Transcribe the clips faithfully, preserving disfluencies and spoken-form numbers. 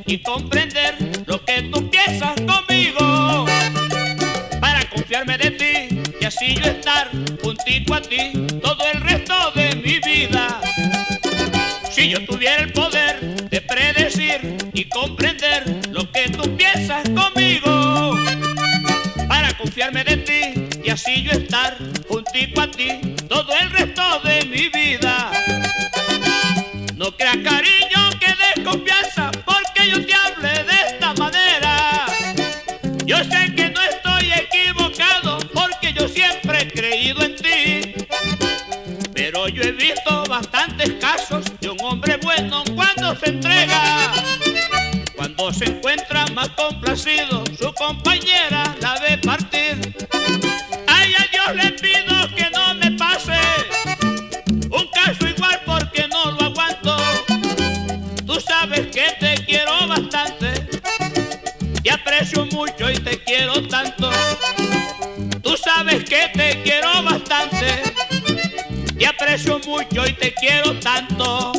y comprender lo que tú piensas conmigo, para confiarme de ti y así yo estar juntito a ti todo el resto de mi vida. Si yo tuviera el poder de predecir y comprender lo que tú piensas conmigo, para confiarme de ti y así yo estar juntito a ti todo el resto de mi vida. No creas, cariño, que des confianza porque yo te hable de esta manera. Yo sé que no estoy equivocado porque yo siempre he creído en ti, pero yo he visto bastantes casos de un hombre bueno cuando se entrega, cuando se encuentra más complacido, su compañera la ve partir. Ay, a Dios le pido que no me pase un caso igual porque no lo aguanto. Tú sabes que te quiero bastante, te aprecio mucho y te quiero tanto. Tú sabes que te quiero bastante, te aprecio mucho y te quiero tanto.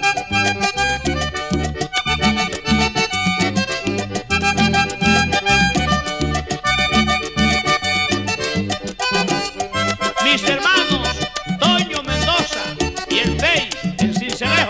Mis hermanos Toño Mendoza y el Bey, el Cincelejo.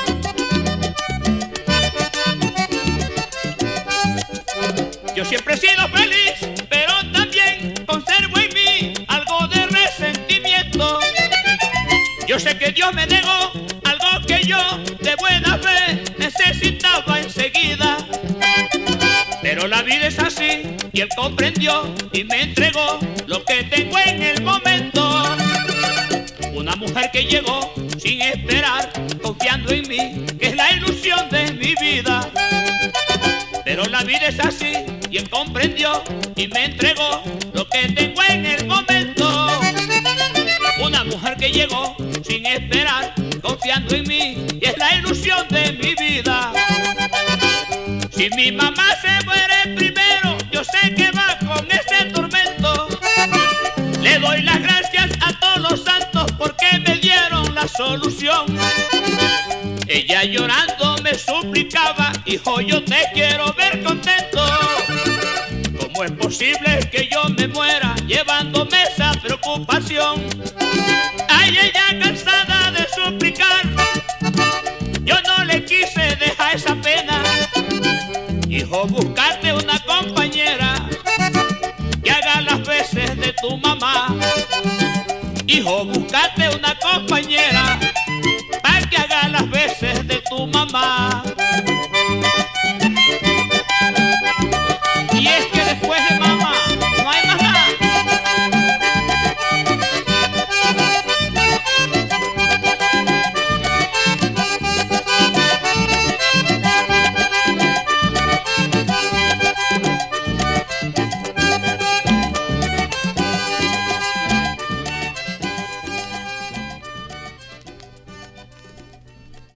Yo siempre he sido feliz, pero también conservo en mí algo de resentimiento. Yo sé que Dios me negó algo que yo de buena fe necesitaba enseguida, pero la vida es así y Él comprendió y me entregó lo que tengo en el momento. Una mujer que llegó sin esperar, confiando en mí, que es la ilusión de mi vida, pero la vida es así y Él comprendió y me entregó lo que tengo en el momento. Una mujer que llegó sin esperar, confiando en mí, y es la ilusión de mi vida. Si mi mamá se muere primero, yo sé que va con ese tormento. Le doy las gracias a todos los santos porque me dieron la solución. Ella llorando me suplicaba: hijo, yo te quiero ver contento. ¿Cómo es posible que yo me muera llevándome esa preocupación? Ay, ella cansada de suplicar, yo no le quise dejar esa pena. Hijo, buscarte una compañera que haga las veces de tu mamá. Hijo, buscate una compañera para que haga las veces de tu mamá.